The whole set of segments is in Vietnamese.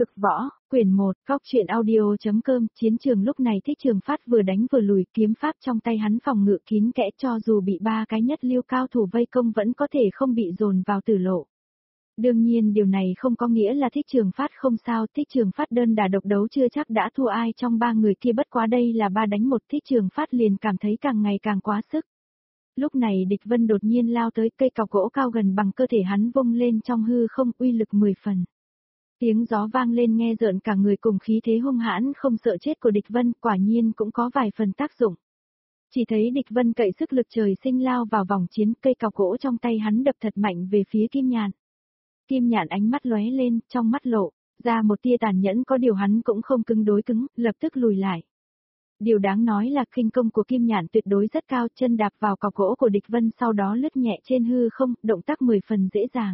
Cực võ, quyển 1, Cóc truyện audio.com, chiến trường lúc này Thích Trường Phát vừa đánh vừa lùi, kiếm pháp trong tay hắn phòng ngự kín kẽ, cho dù bị ba cái nhất lưu cao thủ vây công vẫn có thể không bị dồn vào tử lộ. Đương nhiên điều này không có nghĩa là Thích Trường Phát không sao, Thích Trường Phát đơn đả độc đấu chưa chắc đã thua ai trong ba người kia, bất quá đây là 3 đánh 1, Thích Trường Phát liền cảm thấy càng ngày càng quá sức. Lúc này Địch Vân đột nhiên lao tới, cây cọc gỗ cao gần bằng cơ thể hắn vung lên trong hư không, uy lực 10 phần. Tiếng gió vang lên nghe rợn cả người, cùng khí thế hung hãn không sợ chết của Địch Vân quả nhiên cũng có vài phần tác dụng. Chỉ thấy Địch Vân cậy sức lực trời sinh lao vào vòng chiến, cây cọc gỗ trong tay hắn đập thật mạnh về phía Kim Nhạn. Kim Nhạn ánh mắt lóe lên, trong mắt lộ ra một tia tàn nhẫn, có điều hắn cũng không cứng đối cứng, lập tức lùi lại. Điều đáng nói là khinh công của Kim Nhạn tuyệt đối rất cao, chân đạp vào cọc gỗ của Địch Vân sau đó lướt nhẹ trên hư không, động tác 10 phần dễ dàng.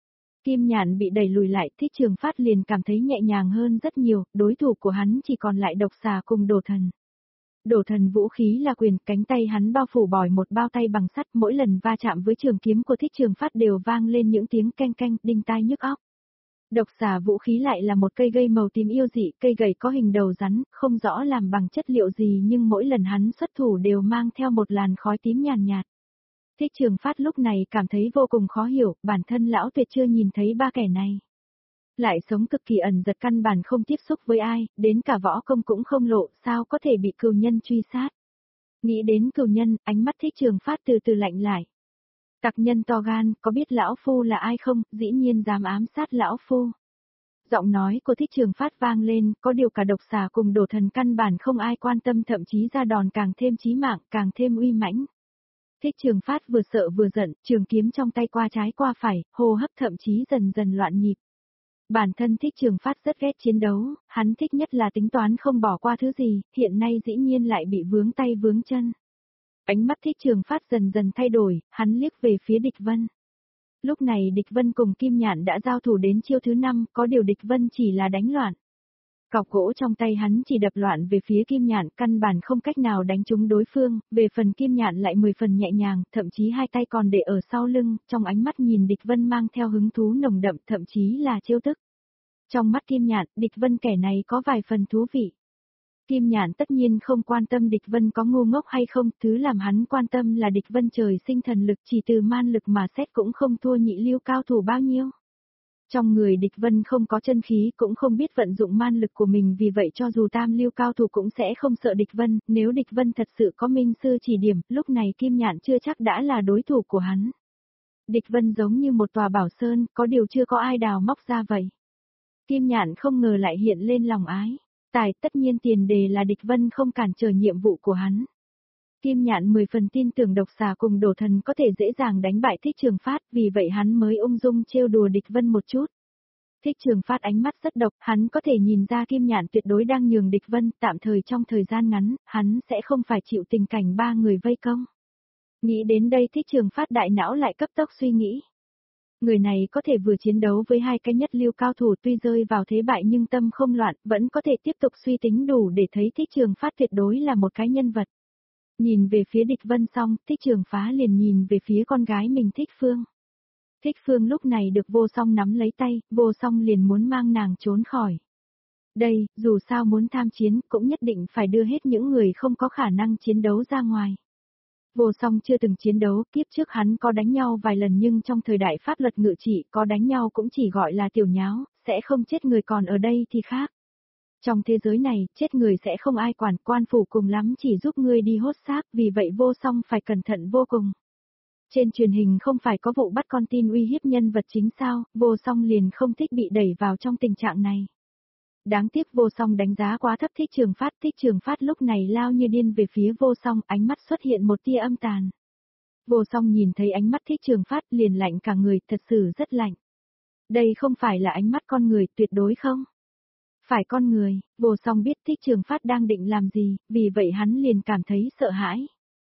Kim Nhạn bị đẩy lùi lại, Thích Trường Phát liền cảm thấy nhẹ nhàng hơn rất nhiều, đối thủ của hắn chỉ còn lại Độc Xà cùng Đổ Thần. Đổ Thần vũ khí là quyền, cánh tay hắn bao phủ bỏi một bao tay bằng sắt, mỗi lần va chạm với trường kiếm của Thích Trường Phát đều vang lên những tiếng keng keng, đinh tai nhức óc. Độc Xà vũ khí lại là một cây gậy màu tím yêu dị, cây gậy có hình đầu rắn, không rõ làm bằng chất liệu gì nhưng mỗi lần hắn xuất thủ đều mang theo một làn khói tím nhàn nhạt. Thích Trường Phát lúc này cảm thấy vô cùng khó hiểu, bản thân lão tuyệt chưa nhìn thấy ba kẻ này. Lại sống cực kỳ ẩn giật, căn bản không tiếp xúc với ai, đến cả võ công cũng không lộ, sao có thể bị cừu nhân truy sát. Nghĩ đến cừu nhân, ánh mắt Thích Trường Phát từ từ lạnh lại. Tặc nhân to gan, có biết lão phu là ai không, dĩ nhiên dám ám sát lão phu. Giọng nói của Thích Trường Phát vang lên, có điều cả Độc Xà cùng Đổ Thần căn bản không ai quan tâm, thậm chí ra đòn càng thêm chí mạng, càng thêm uy mãnh. Thích Trường Phát vừa sợ vừa giận, trường kiếm trong tay qua trái qua phải, hô hấp thậm chí dần dần loạn nhịp. Bản thân Thích Trường Phát rất ghét chiến đấu, hắn thích nhất là tính toán không bỏ qua thứ gì, hiện nay dĩ nhiên lại bị vướng tay vướng chân. Ánh mắt Thích Trường Phát dần dần thay đổi, hắn liếc về phía Địch Vân. Lúc này Địch Vân cùng Kim Nhạn đã giao thủ đến chiêu thứ 5, có điều Địch Vân chỉ là đánh loạn. Cọc gỗ trong tay hắn chỉ đập loạn về phía Kim Nhạn, căn bản không cách nào đánh trúng đối phương, về phần Kim Nhạn lại 10 phần nhẹ nhàng, thậm chí hai tay còn để ở sau lưng, trong ánh mắt nhìn Địch Vân mang theo hứng thú nồng đậm, thậm chí là trêu tức. Trong mắt Kim Nhạn, Địch Vân kẻ này có vài phần thú vị. Kim Nhạn tất nhiên không quan tâm Địch Vân có ngu ngốc hay không, thứ làm hắn quan tâm là Địch Vân trời sinh thần lực, chỉ từ man lực mà xét cũng không thua nhị lưu cao thủ bao nhiêu. Trong người Địch Vân không có chân khí, cũng không biết vận dụng man lực của mình, vì vậy cho dù tam lưu cao thủ cũng sẽ không sợ Địch Vân, nếu Địch Vân thật sự có minh sư chỉ điểm, lúc này Kim Nhạn chưa chắc đã là đối thủ của hắn. Địch Vân giống như một tòa bảo sơn, có điều chưa có ai đào móc ra vậy. Kim Nhạn không ngờ lại hiện lên lòng ái. Tất nhiên tiền đề là Địch Vân không cản trở nhiệm vụ của hắn. Kim Nhạn 10 phần tin tưởng Độc Xà cùng Đổ Thần có thể dễ dàng đánh bại Thích Trường Phát, vì vậy hắn mới ung dung trêu đùa Địch Vân một chút. Thích Trường Phát ánh mắt rất độc, hắn có thể nhìn ra Kim Nhạn tuyệt đối đang nhường Địch Vân, tạm thời trong thời gian ngắn, hắn sẽ không phải chịu tình cảnh ba người vây công. Nghĩ đến đây Thích Trường Phát đại não lại cấp tốc suy nghĩ. Người này có thể vừa chiến đấu với hai cái nhất lưu cao thủ, tuy rơi vào thế bại nhưng tâm không loạn, vẫn có thể tiếp tục suy tính đủ để thấy Thích Trường Phát tuyệt đối là một cái nhân vật. Nhìn về phía Địch Vân xong, Thích Trường Phát liền nhìn về phía con gái mình Thích Phương. Thích Phương lúc này được Vô Song nắm lấy tay, Vô Song liền muốn mang nàng trốn khỏi. Đây, dù sao muốn tham chiến, cũng nhất định phải đưa hết những người không có khả năng chiến đấu ra ngoài. Vô Song chưa từng chiến đấu, kiếp trước hắn có đánh nhau vài lần nhưng trong thời đại pháp luật ngự trị có đánh nhau cũng chỉ gọi là tiểu nháo, sẽ không chết người, còn ở đây thì khác. Trong thế giới này, chết người sẽ không ai quản, quan phủ cùng lắm chỉ giúp ngươi đi hốt xác, vì vậy Vô Song phải cẩn thận vô cùng. Trên truyền hình không phải có vụ bắt con tin uy hiếp nhân vật chính sao, Vô Song liền không thích bị đẩy vào trong tình trạng này. Đáng tiếc Vô Song đánh giá quá thấp Thích Trường Phát, Thích Trường Phát lúc này lao như điên về phía Vô Song, ánh mắt xuất hiện một tia âm tàn. Vô Song nhìn thấy ánh mắt Thích Trường Phát liền lạnh cả người, thật sự rất lạnh. Đây không phải là ánh mắt con người, tuyệt đối không. Phải con người, Vô Song biết Thích Trường Phát đang định làm gì, vì vậy hắn liền cảm thấy sợ hãi.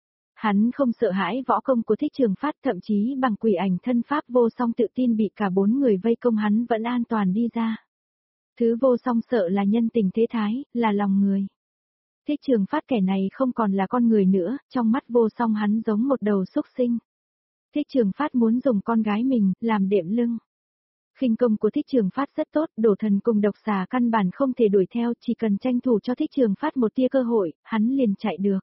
Hắn không sợ hãi võ công của Thích Trường Phát, thậm chí bằng quỷ ảnh thân pháp Vô Song tự tin bị cả 4 người vây công hắn vẫn an toàn đi ra. Thứ Vô Song sợ là nhân tình thế thái, là lòng người. Thích Trường Phát kẻ này không còn là con người nữa, trong mắt Vô Song hắn giống một đầu súc sinh. Thích Trường Phát muốn dùng con gái mình làm đệm lưng. Khinh công của Thích Trường Phát rất tốt, Đổ Thần cùng Độc Xà căn bản không thể đuổi theo, chỉ cần tranh thủ cho Thích Trường Phát một tia cơ hội, hắn liền chạy được.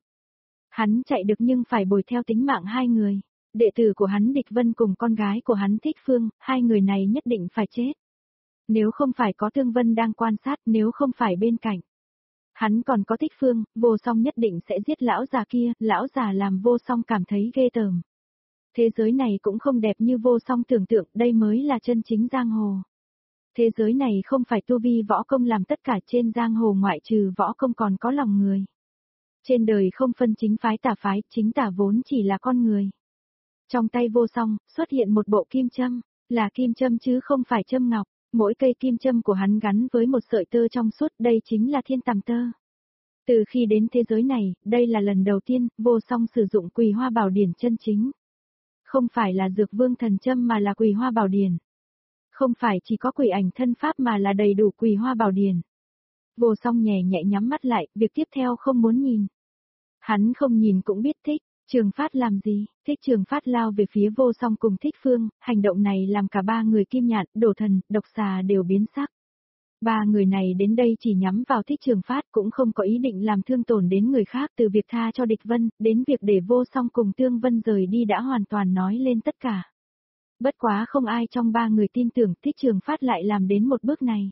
Hắn chạy được nhưng phải bồi theo tính mạng hai người. Đệ tử của hắn Địch Vân cùng con gái của hắn Thích Phương, hai người này nhất định phải chết. Nếu không phải có Tương Vân đang quan sát, nếu không phải bên cạnh. Hắn còn có Thích Phương, Vô Song nhất định sẽ giết lão già kia, lão già làm Vô Song cảm thấy ghê tởm. Thế giới này cũng không đẹp như Vô Song tưởng tượng, đây mới là chân chính giang hồ. Thế giới này không phải tu vi võ công làm tất cả, trên giang hồ ngoại trừ võ công còn có lòng người. Trên đời không phân chính phái tà phái, chính tà vốn chỉ là con người. Trong tay Vô Song, xuất hiện một bộ kim châm, là kim châm chứ không phải châm ngọc, mỗi cây kim châm của hắn gắn với một sợi tơ trong suốt, đây chính là thiên tằm tơ. Từ khi đến thế giới này, đây là lần đầu tiên, Vô Song sử dụng Quỳ Hoa Bảo Điển chân chính. Không phải là Dược Vương thần châm mà là Quỳ Hoa Bảo Điển. Không phải chỉ có quỷ ảnh thân pháp mà là đầy đủ Quỳ Hoa Bảo Điển. Vô Song nhẹ nhẹ nhắm mắt lại, việc tiếp theo không muốn nhìn. Hắn không nhìn cũng biết Thích Trường Phát làm gì, Thích Trường Phát lao về phía Vô Song cùng Thích Phương, hành động này làm cả ba người Kim Nhạn, Đổ Thần, Độc Xà đều biến sắc. Ba người này đến đây chỉ nhắm vào Thích Trường Phát, cũng không có ý định làm thương tổn đến người khác, từ việc tha cho Địch Vân, đến việc để Vô Song cùng Tương Vân rời đi đã hoàn toàn nói lên tất cả. Bất quá không ai trong ba người tin tưởng Thích Trường Phát lại làm đến một bước này.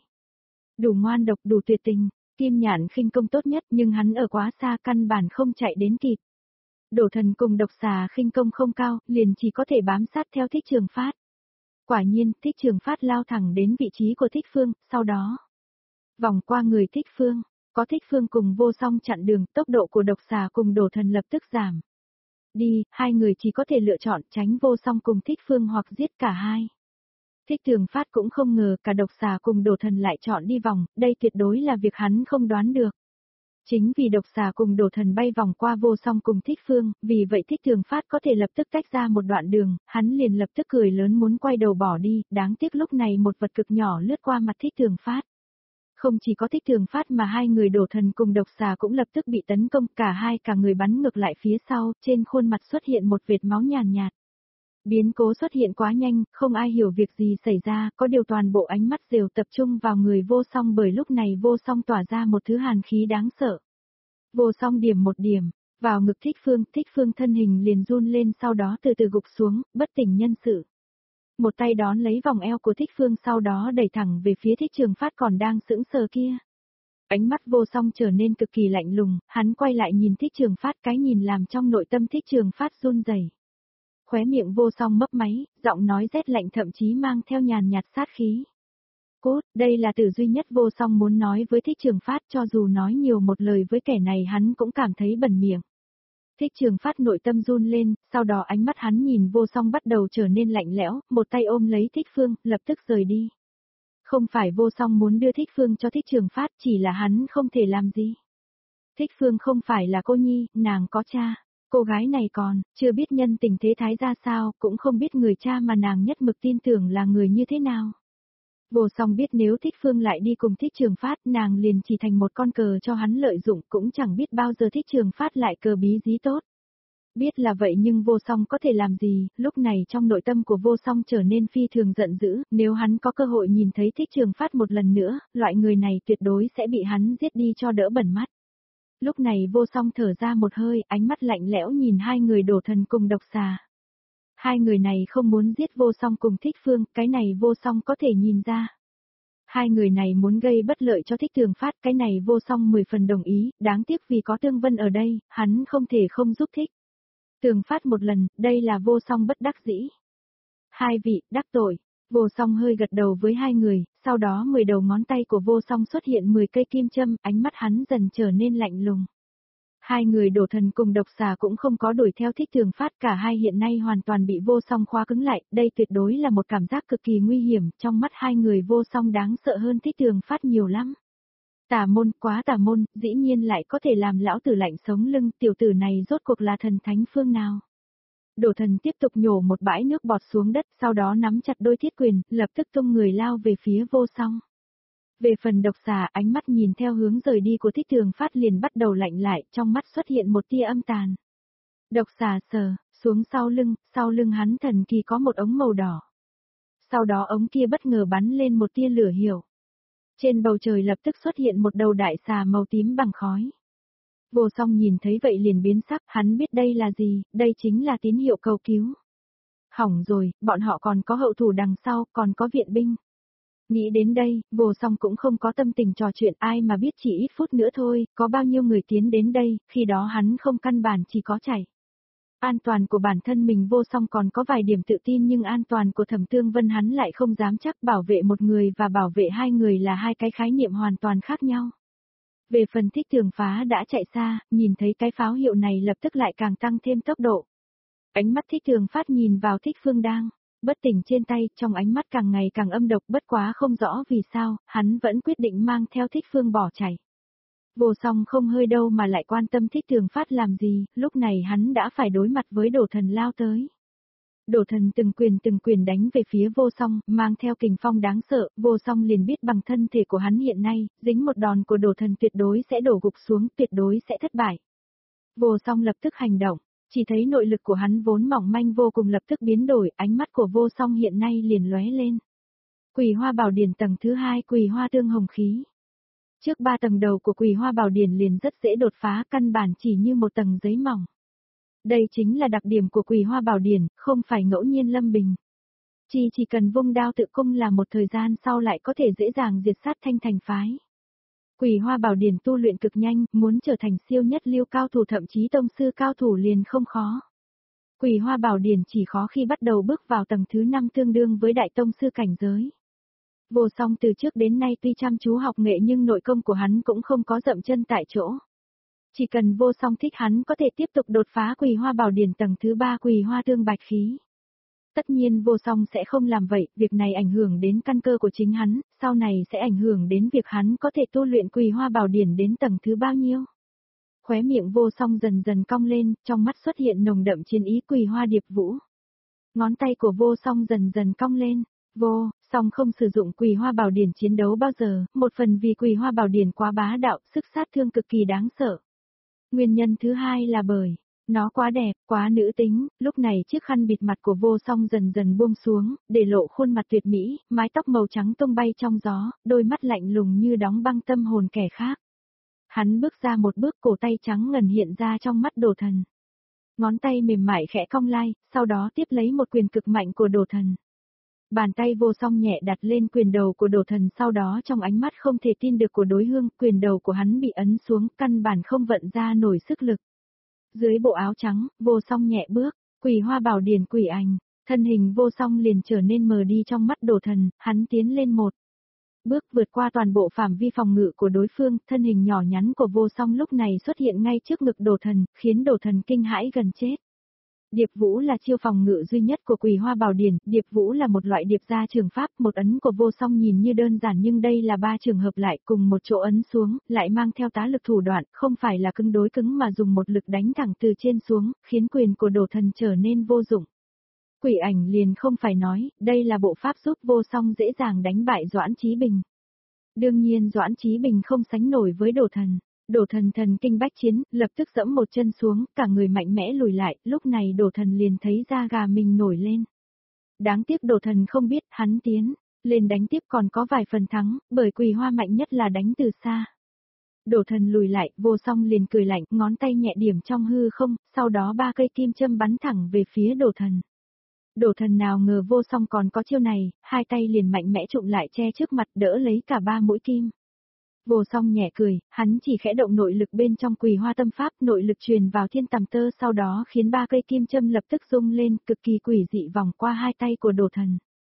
Đủ ngoan độc, đủ tuyệt tình, Kim Nhạn khinh công tốt nhất nhưng hắn ở quá xa căn bản không chạy đến kịp. Đổ Thần cùng Độc Xà khinh công không cao, liền chỉ có thể bám sát theo Thích Trường Phát. Quả nhiên, Thích Trường Phát lao thẳng đến vị trí của Thích Phương, sau đó vòng qua người Thích Phương, có Thích Phương cùng Vô Song chặn đường, tốc độ của Độc Xà cùng Đổ Thần lập tức giảm. Đi, hai người chỉ có thể lựa chọn tránh Vô Song cùng Thích Phương hoặc giết cả hai. Thích Trường Phát cũng không ngờ cả Độc Xà cùng Đổ Thần lại chọn đi vòng, đây tuyệt đối là việc hắn không đoán được. Chính vì Độc Xà cùng Đổ Thần bay vòng qua Vô Song cùng Thích Phương, vì vậy Thích Trường Phát có thể lập tức tách ra một đoạn đường, hắn liền lập tức cười lớn muốn quay đầu bỏ đi, đáng tiếc lúc này một vật cực nhỏ lướt qua mặt Thích Trường Phát. Không chỉ có Thích Trường Phát mà hai người Đổ Thần cùng Độc Xà cũng lập tức bị tấn công, cả người bắn ngược lại phía sau, trên khuôn mặt xuất hiện một vệt máu nhàn nhạt. Biến cố xuất hiện quá nhanh, không ai hiểu việc gì xảy ra, có điều toàn bộ ánh mắt đều tập trung vào người Vô Song bởi lúc này Vô Song tỏa ra một thứ hàn khí đáng sợ. Vô Song điểm một điểm, vào ngực Thích Phương thân hình liền run lên sau đó từ từ gục xuống, bất tỉnh nhân sự. Một tay đón lấy vòng eo của Thích Phương sau đó đẩy thẳng về phía Thích Trường Phát còn đang sững sờ kia. Ánh mắt Vô Song trở nên cực kỳ lạnh lùng, hắn quay lại nhìn Thích Trường Phát, cái nhìn làm trong nội tâm Thích Trường Phát run rẩy. Khóe miệng Vô Song mấp máy, giọng nói rét lạnh thậm chí mang theo nhàn nhạt sát khí. Cốt, đây là từ duy nhất Vô Song muốn nói với Thích Trường Phát, cho dù nói nhiều một lời với kẻ này hắn cũng cảm thấy bẩn miệng. Thích Trường Phát nội tâm run lên, sau đó ánh mắt hắn nhìn Vô Song bắt đầu trở nên lạnh lẽo, một tay ôm lấy Thích Phương, lập tức rời đi. Không phải Vô Song muốn đưa Thích Phương cho Thích Trường Phát, chỉ là hắn không thể làm gì. Thích Phương không phải là cô nhi, nàng có cha. Cô gái này còn, chưa biết nhân tình thế thái ra sao, cũng không biết người cha mà nàng nhất mực tin tưởng là người như thế nào. Vô Song biết nếu Thích Phương lại đi cùng Thích Trường Phát, nàng liền chỉ thành một con cờ cho hắn lợi dụng, cũng chẳng biết bao giờ Thích Trường Phát lại cờ bí dí tốt. Biết là vậy nhưng Vô Song có thể làm gì, lúc này trong nội tâm của Vô Song trở nên phi thường giận dữ, nếu hắn có cơ hội nhìn thấy Thích Trường Phát một lần nữa, loại người này tuyệt đối sẽ bị hắn giết đi cho đỡ bẩn mắt. Lúc này Vô Song thở ra một hơi, ánh mắt lạnh lẽo nhìn hai người Đổ Thần cùng Độc Xà. Hai người này không muốn giết Vô Song cùng Thích Phương, cái này Vô Song có thể nhìn ra. Hai người này muốn gây bất lợi cho Thích Trường Phát, cái này Vô Song 10 phần đồng ý, đáng tiếc vì có Tương Vân ở đây, hắn không thể không giúp Thích Trường Phát một lần, đây là Vô Song bất đắc dĩ. Hai vị, đắc tội. Vô Song hơi gật đầu với hai người, sau đó 10 đầu ngón tay của Vô Song xuất hiện 10 cây kim châm, ánh mắt hắn dần trở nên lạnh lùng. Hai người Đổ Thần cùng Độc Xà cũng không có đuổi theo Thích Trường Phát, cả hai hiện nay hoàn toàn bị Vô Song khóa cứng lại, đây tuyệt đối là một cảm giác cực kỳ nguy hiểm, trong mắt hai người Vô Song đáng sợ hơn Thích Trường Phát nhiều lắm. Tà môn, quá tà môn, dĩ nhiên lại có thể làm lão tử lạnh sống lưng, tiểu tử này rốt cuộc là thần thánh phương nào. Đổ Thần tiếp tục nhổ một bãi nước bọt xuống đất, sau đó nắm chặt đôi thiết quyền, lập tức tung người lao về phía Vô Song. Về phần Độc Xà, ánh mắt nhìn theo hướng rời đi của Thích Trường Phát liền bắt đầu lạnh lại, trong mắt xuất hiện một tia âm tàn. Độc Xà sờ, xuống sau lưng hắn thần kỳ có một ống màu đỏ. Sau đó ống kia bất ngờ bắn lên một tia lửa hiểu. Trên bầu trời lập tức xuất hiện một đầu đại xà màu tím bằng khói. Vô Song nhìn thấy vậy liền biến sắc, hắn biết đây là gì, đây chính là tín hiệu cầu cứu. Hỏng rồi, bọn họ còn có hậu thủ đằng sau, còn có viện binh. Nghĩ đến đây, Vô Song cũng không có tâm tình trò chuyện, ai mà biết chỉ ít phút nữa thôi, có bao nhiêu người tiến đến đây, khi đó hắn không căn bản chỉ có chạy. An toàn của bản thân mình Vô Song còn có vài điểm tự tin, nhưng an toàn của Thẩm Tương Vân hắn lại không dám chắc. Bảo vệ một người và bảo vệ hai người là hai cái khái niệm hoàn toàn khác nhau. Về phần Thích Thường Phá đã chạy xa, nhìn thấy cái pháo hiệu này lập tức lại càng tăng thêm tốc độ. Ánh mắt Thích Thường Phát nhìn vào Thích Phương đang bất tỉnh trên tay, trong ánh mắt càng ngày càng âm độc, bất quá không rõ vì sao, hắn vẫn quyết định mang theo Thích Phương bỏ chạy. Vô Song không hơi đâu mà lại quan tâm Thích Thường Phát làm gì, lúc này hắn đã phải đối mặt với Đổ Thần lao tới. Đổ Thần từng quyền đánh về phía Vô Song, mang theo kình phong đáng sợ, Vô Song liền biết bằng thân thể của hắn hiện nay, dính một đòn của Đổ Thần tuyệt đối sẽ đổ gục xuống, tuyệt đối sẽ thất bại. Vô Song lập tức hành động, chỉ thấy nội lực của hắn vốn mỏng manh vô cùng lập tức biến đổi, ánh mắt của Vô Song hiện nay liền lóe lên. Quỳ Hoa Bảo Điển tầng thứ 2, Quỳ Hoa Tương Hồng Khí. Trước 3 tầng đầu của Quỳ Hoa Bảo Điển liền rất dễ đột phá, căn bản chỉ như một tầng giấy mỏng. Đây chính là đặc điểm của Quỳ Hoa Bảo Điển, không phải ngẫu nhiên lâm bình. Chỉ cần vung đao tự cung là một thời gian sau lại có thể dễ dàng diệt sát Thanh Thành phái. Quỳ Hoa Bảo Điển tu luyện cực nhanh, muốn trở thành siêu nhất lưu cao thủ thậm chí tông sư cao thủ liền không khó. Quỳ Hoa Bảo Điển chỉ khó khi bắt đầu bước vào tầng thứ 5 tương đương với đại tông sư cảnh giới. Vô Song từ trước đến nay tuy chăm chú học nghệ nhưng nội công của hắn cũng không có dậm chân tại chỗ. Chỉ cần Vô Song thích hắn có thể tiếp tục đột phá Quỳ Hoa Bảo Điển tầng thứ 3 Quỳ Hoa Tương Bạch Khí. Tất nhiên Vô Song sẽ không làm vậy, việc này ảnh hưởng đến căn cơ của chính hắn, sau này sẽ ảnh hưởng đến việc hắn có thể tu luyện Quỳ Hoa Bảo Điển đến tầng thứ bao nhiêu. Khóe miệng Vô Song dần dần cong lên, trong mắt xuất hiện nồng đậm chiến ý Quỳ Hoa Điệp Vũ. Ngón tay của Vô Song dần dần cong lên, Vô Song không sử dụng Quỳ Hoa Bảo Điển chiến đấu bao giờ, một phần vì Quỳ Hoa Bảo Điển quá bá đạo, sức sát thương cực kỳ đáng sợ. Nguyên nhân thứ hai là bởi nó quá đẹp, quá nữ tính, lúc này chiếc khăn bịt mặt của Vô Song dần dần buông xuống, để lộ khuôn mặt tuyệt mỹ, mái tóc màu trắng tung bay trong gió, đôi mắt lạnh lùng như đóng băng tâm hồn kẻ khác. Hắn bước ra một bước, cổ tay trắng ngần hiện ra trong mắt Đồ Thần. Ngón tay mềm mại khẽ cong lai, sau đó tiếp lấy một quyền cực mạnh của Đồ Thần. Bàn tay Vô Song nhẹ đặt lên quyền đầu của Đồ Thần, sau đó trong ánh mắt không thể tin được của đối phương, quyền đầu của hắn bị ấn xuống, căn bản không vận ra nổi sức lực. Dưới bộ áo trắng, Vô Song nhẹ bước, Quỳ Hoa Bảo Điển quỷ ảnh, thân hình Vô Song liền trở nên mờ đi trong mắt Đồ Thần, hắn tiến lên một bước vượt qua toàn bộ phạm vi phòng ngự của đối phương, thân hình nhỏ nhắn của Vô Song lúc này xuất hiện ngay trước ngực Đồ Thần, khiến Đồ Thần kinh hãi gần chết. Điệp Vũ là chiêu phòng ngự duy nhất của Quỳ Hoa Bảo Điển, Điệp Vũ là một loại điệp gia trường pháp, một ấn của Vô Song nhìn như đơn giản nhưng đây là 3 trường hợp lại cùng một chỗ ấn xuống, lại mang theo tá lực thủ đoạn, không phải là cứng đối cứng mà dùng một lực đánh thẳng từ trên xuống, khiến quyền của Đồ Thần trở nên vô dụng. Quỷ ảnh liền không phải nói, đây là bộ pháp giúp Vô Song dễ dàng đánh bại Doãn Chí Bình. Đương nhiên Doãn Chí Bình không sánh nổi với Đồ Thần. Đồ Thần thần kinh bách chiến, lập tức giẫm một chân xuống, cả người mạnh mẽ lùi lại, lúc này Đồ Thần liền thấy da gà mình nổi lên. Đáng tiếc Đồ Thần không biết, hắn tiến lên đánh tiếp còn có vài phần thắng, bởi Quỳ Hoa mạnh nhất là đánh từ xa. Đồ Thần lùi lại, Vô Song liền cười lạnh, ngón tay nhẹ điểm trong hư không, sau đó 3 cây kim châm bắn thẳng về phía Đồ Thần. Đồ Thần nào ngờ Vô Song còn có chiêu này, hai tay liền mạnh mẽ trụm lại che trước mặt đỡ lấy cả 3 mũi kim. Vô Song nhẹ cười, hắn chỉ khẽ động nội lực bên trong Quỳ Hoa tâm pháp, nội lực truyền vào thiên tầm tơ sau đó khiến 3 cây kim châm lập tức rung lên, cực kỳ quỷ dị vòng qua hai tay của Đồ Thần.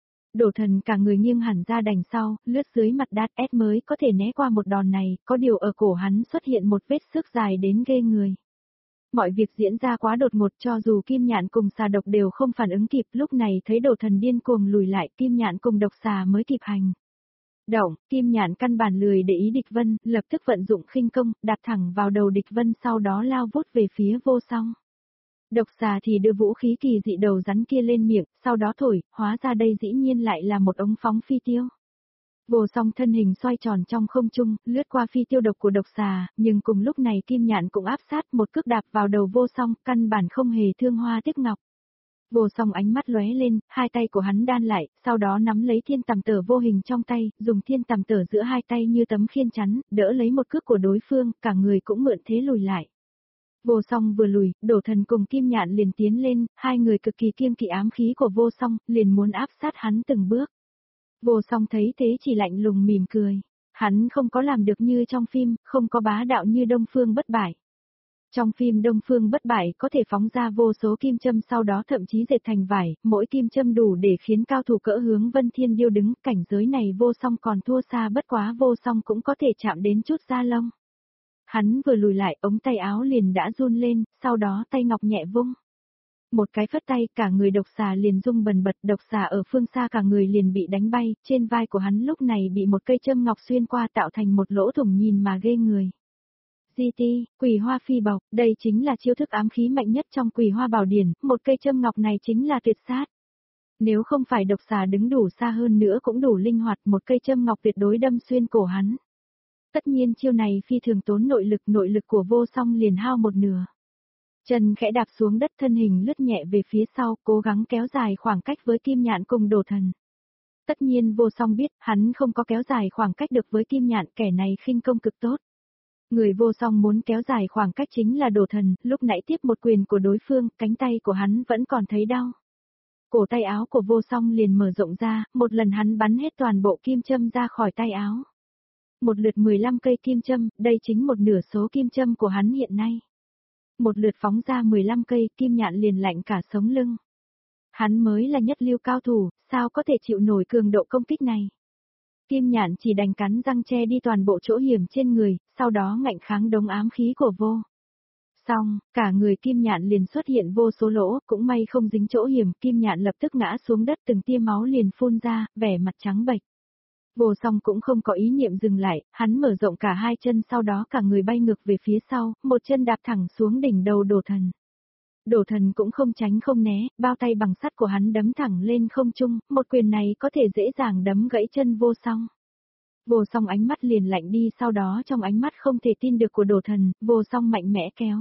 Đồ Thần cả người nghiêng hẳn ra đằng sau, lướt dưới mặt đát ép mới có thể né qua một đòn này, có điều ở cổ hắn xuất hiện một vết xước dài đến ghê người. Mọi việc diễn ra quá đột ngột, cho dù Kim Nhạn cùng Xà Độc đều không phản ứng kịp, lúc này thấy Đồ Thần điên cuồng lùi lại, Kim Nhạn cùng Độc Xà mới kịp hành động. Kim Nhạn căn bản lười để ý địch vân, lập tức vận dụng khinh công, đặt thẳng vào đầu địch vân sau đó lao vút về phía Vô Song. Độc Xà thì đưa vũ khí kỳ dị đầu rắn kia lên miệng, sau đó thổi, hóa ra đây dĩ nhiên lại là một ống phóng phi tiêu. Vô Song thân hình xoay tròn trong không trung, lướt qua phi tiêu độc của Độc Xà, nhưng cùng lúc này Kim Nhạn cũng áp sát một cước đạp vào đầu Vô Song, căn bản không hề thương hoa tiếc ngọc. Vô Song ánh mắt lóe lên, hai tay của hắn đan lại, sau đó nắm lấy thiên tằm tở vô hình trong tay, dùng thiên tằm tở giữa hai tay như tấm khiên chắn, đỡ lấy một cước của đối phương, cả người cũng mượn thế lùi lại. Vô Song vừa lùi, Đổ Thần cùng Kim Nhạn liền tiến lên, hai người cực kỳ kiêng kỵ ám khí của Vô Song, liền muốn áp sát hắn từng bước. Vô Song thấy thế chỉ lạnh lùng mỉm cười. Hắn không có làm được như trong phim, không có bá đạo như Đông Phương Bất Bại. Trong phim Đông Phương Bất Bại có thể phóng ra vô số kim châm sau đó thậm chí dệt thành vải, mỗi kim châm đủ để khiến cao thủ cỡ Hướng Vân Thiên Điêu đứng, cảnh giới này Vô Song còn thua xa, bất quá Vô Song cũng có thể chạm đến chút da lông. Hắn vừa lùi lại, ống tay áo liền đã run lên, sau đó tay ngọc nhẹ vung. Một cái phất tay, cả người độc xà liền rung bần bật, độc xà ở phương xa cả người liền bị đánh bay, trên vai của hắn lúc này bị một cây châm ngọc xuyên qua tạo thành một lỗ thủng nhìn mà ghê người. GT, Quỳ Hoa Phi Bộc, đây chính là chiêu thức ám khí mạnh nhất trong Quỳ Hoa Bảo Điển, một cây châm ngọc này chính là tuyệt sát. Nếu không phải độc xà đứng đủ xa hơn nữa cũng đủ linh hoạt, một cây châm ngọc tuyệt đối đâm xuyên cổ hắn. Tất nhiên chiêu này phi thường tốn nội lực của Vô Song liền hao một nửa. Chân khẽ đạp xuống đất, thân hình lướt nhẹ về phía sau, cố gắng kéo dài khoảng cách với Kim Nhạn cùng Đổ Thần. Tất nhiên Vô Song biết, hắn không có kéo dài khoảng cách được với Kim Nhạn, kẻ này khinh công cực tốt. Người Vô Song muốn kéo dài khoảng cách chính là Đổ Thần, lúc nãy tiếp một quyền của đối phương, cánh tay của hắn vẫn còn thấy đau. Cổ tay áo của Vô Song liền mở rộng ra, một lần hắn bắn hết toàn bộ kim châm ra khỏi tay áo. Một lượt 15 cây kim châm, đây chính một nửa số kim châm của hắn hiện nay. Một lượt phóng ra 15 cây, Kim Nhạn liền lạnh cả sống lưng. Hắn mới là nhất lưu cao thủ, sao có thể chịu nổi cường độ công kích này. Kim Nhạn chỉ đành cắn răng che đi toàn bộ chỗ hiểm trên người, sau đó ngạnh kháng đống ám khí của Vô. Xong, cả người Kim Nhạn liền xuất hiện vô số lỗ, cũng may không dính chỗ hiểm, Kim Nhạn lập tức ngã xuống đất, từng tia máu liền phun ra, vẻ mặt trắng bệch. Vô Song cũng không có ý niệm dừng lại, hắn mở rộng cả hai chân, sau đó cả người bay ngược về phía sau, một chân đạp thẳng xuống đỉnh đầu Đổ Thần. Đổ Thần cũng không tránh không né, bao tay bằng sắt của hắn đấm thẳng lên không trung, một quyền này có thể dễ dàng đấm gãy chân Vô Song. Vô Song ánh mắt liền lạnh đi, sau đó trong ánh mắt không thể tin được của Đổ Thần, Vô Song mạnh mẽ kéo.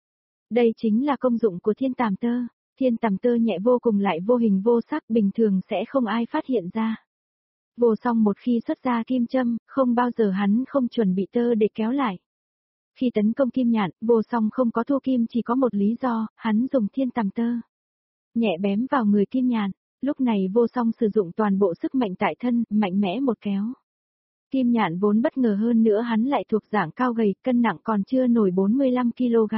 Đây chính là công dụng của thiên tàm tơ. Thiên tàm tơ nhẹ vô cùng lại vô hình vô sắc, bình thường sẽ không ai phát hiện ra. Vô Song một khi xuất ra kim châm, không bao giờ hắn không chuẩn bị tơ để kéo lại. Khi tấn công Kim Nhạn, Vô Song không có thu kim, chỉ có một lý do, hắn dùng thiên tàm tơ. Nhẹ bém vào người Kim Nhạn, lúc này Vô Song sử dụng toàn bộ sức mạnh tại thân, mạnh mẽ một kéo. Kim Nhạn vốn bất ngờ hơn nữa hắn lại thuộc dạng cao gầy, cân nặng còn chưa nổi 45 kg.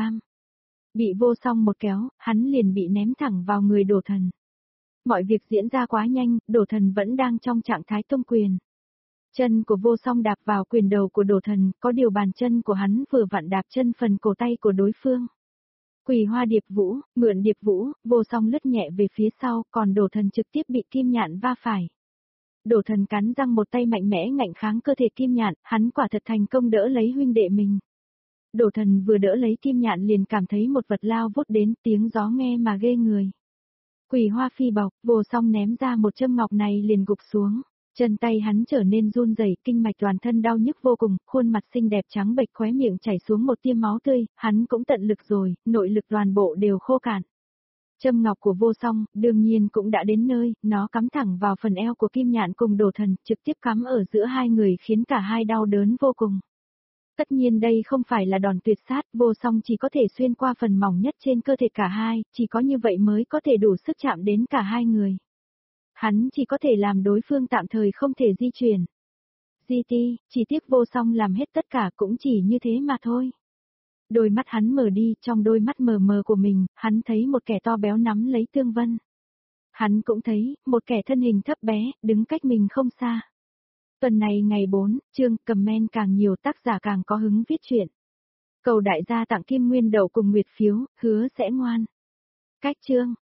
Bị Vô Song một kéo, hắn liền bị ném thẳng vào người Đổ Thần. Mọi việc diễn ra quá nhanh, Đổ Thần vẫn đang trong trạng thái tung quyền. Chân của Vô Song đạp vào quyền đầu của Đổ Thần, có điều bàn chân của hắn vừa vặn đạp chân phần cổ tay của đối phương. Quỳ Hoa Điệp Vũ, mượn Điệp Vũ, Vô Song lướt nhẹ về phía sau, còn Đổ Thần trực tiếp bị Kim Nhạn va phải. Đổ Thần cắn răng một tay mạnh mẽ ngạnh kháng cơ thể Kim Nhạn, hắn quả thật thành công đỡ lấy huynh đệ mình. Đổ Thần vừa đỡ lấy Kim Nhạn liền cảm thấy một vật lao vút đến, tiếng gió nghe mà ghê người. Quỳ Hoa Phi Bộc, Vô Song ném ra một châm ngọc này liền gục xuống. Chân tay hắn trở nên run rẩy, kinh mạch toàn thân đau nhức vô cùng, khuôn mặt xinh đẹp trắng bệch, khóe miệng chảy xuống một tia máu tươi, hắn cũng tận lực rồi, nội lực toàn bộ đều khô cạn. Châm ngọc của Vô Song, đương nhiên cũng đã đến nơi, nó cắm thẳng vào phần eo của Kim Nhạn cùng Đổ Thần, trực tiếp cắm ở giữa hai người khiến cả hai đau đớn vô cùng. Tất nhiên đây không phải là đòn tuyệt sát, Vô Song chỉ có thể xuyên qua phần mỏng nhất trên cơ thể cả hai, chỉ có như vậy mới có thể đủ sức chạm đến cả hai người. Hắn chỉ có thể làm đối phương tạm thời không thể di chuyển. GT, chỉ tiếc Vô Song làm hết tất cả cũng chỉ như thế mà thôi. Đôi mắt hắn mở đi, trong đôi mắt mờ mờ của mình, hắn thấy một kẻ to béo nắm lấy Tương Vân. Hắn cũng thấy, một kẻ thân hình thấp bé, đứng cách mình không xa. Tuần này ngày 4, chương comment càng nhiều tác giả càng có hứng viết truyện. Cầu đại gia tặng Kim Nguyên Đậu cùng Nguyệt phiếu, hứa sẽ ngoan. Cách chương.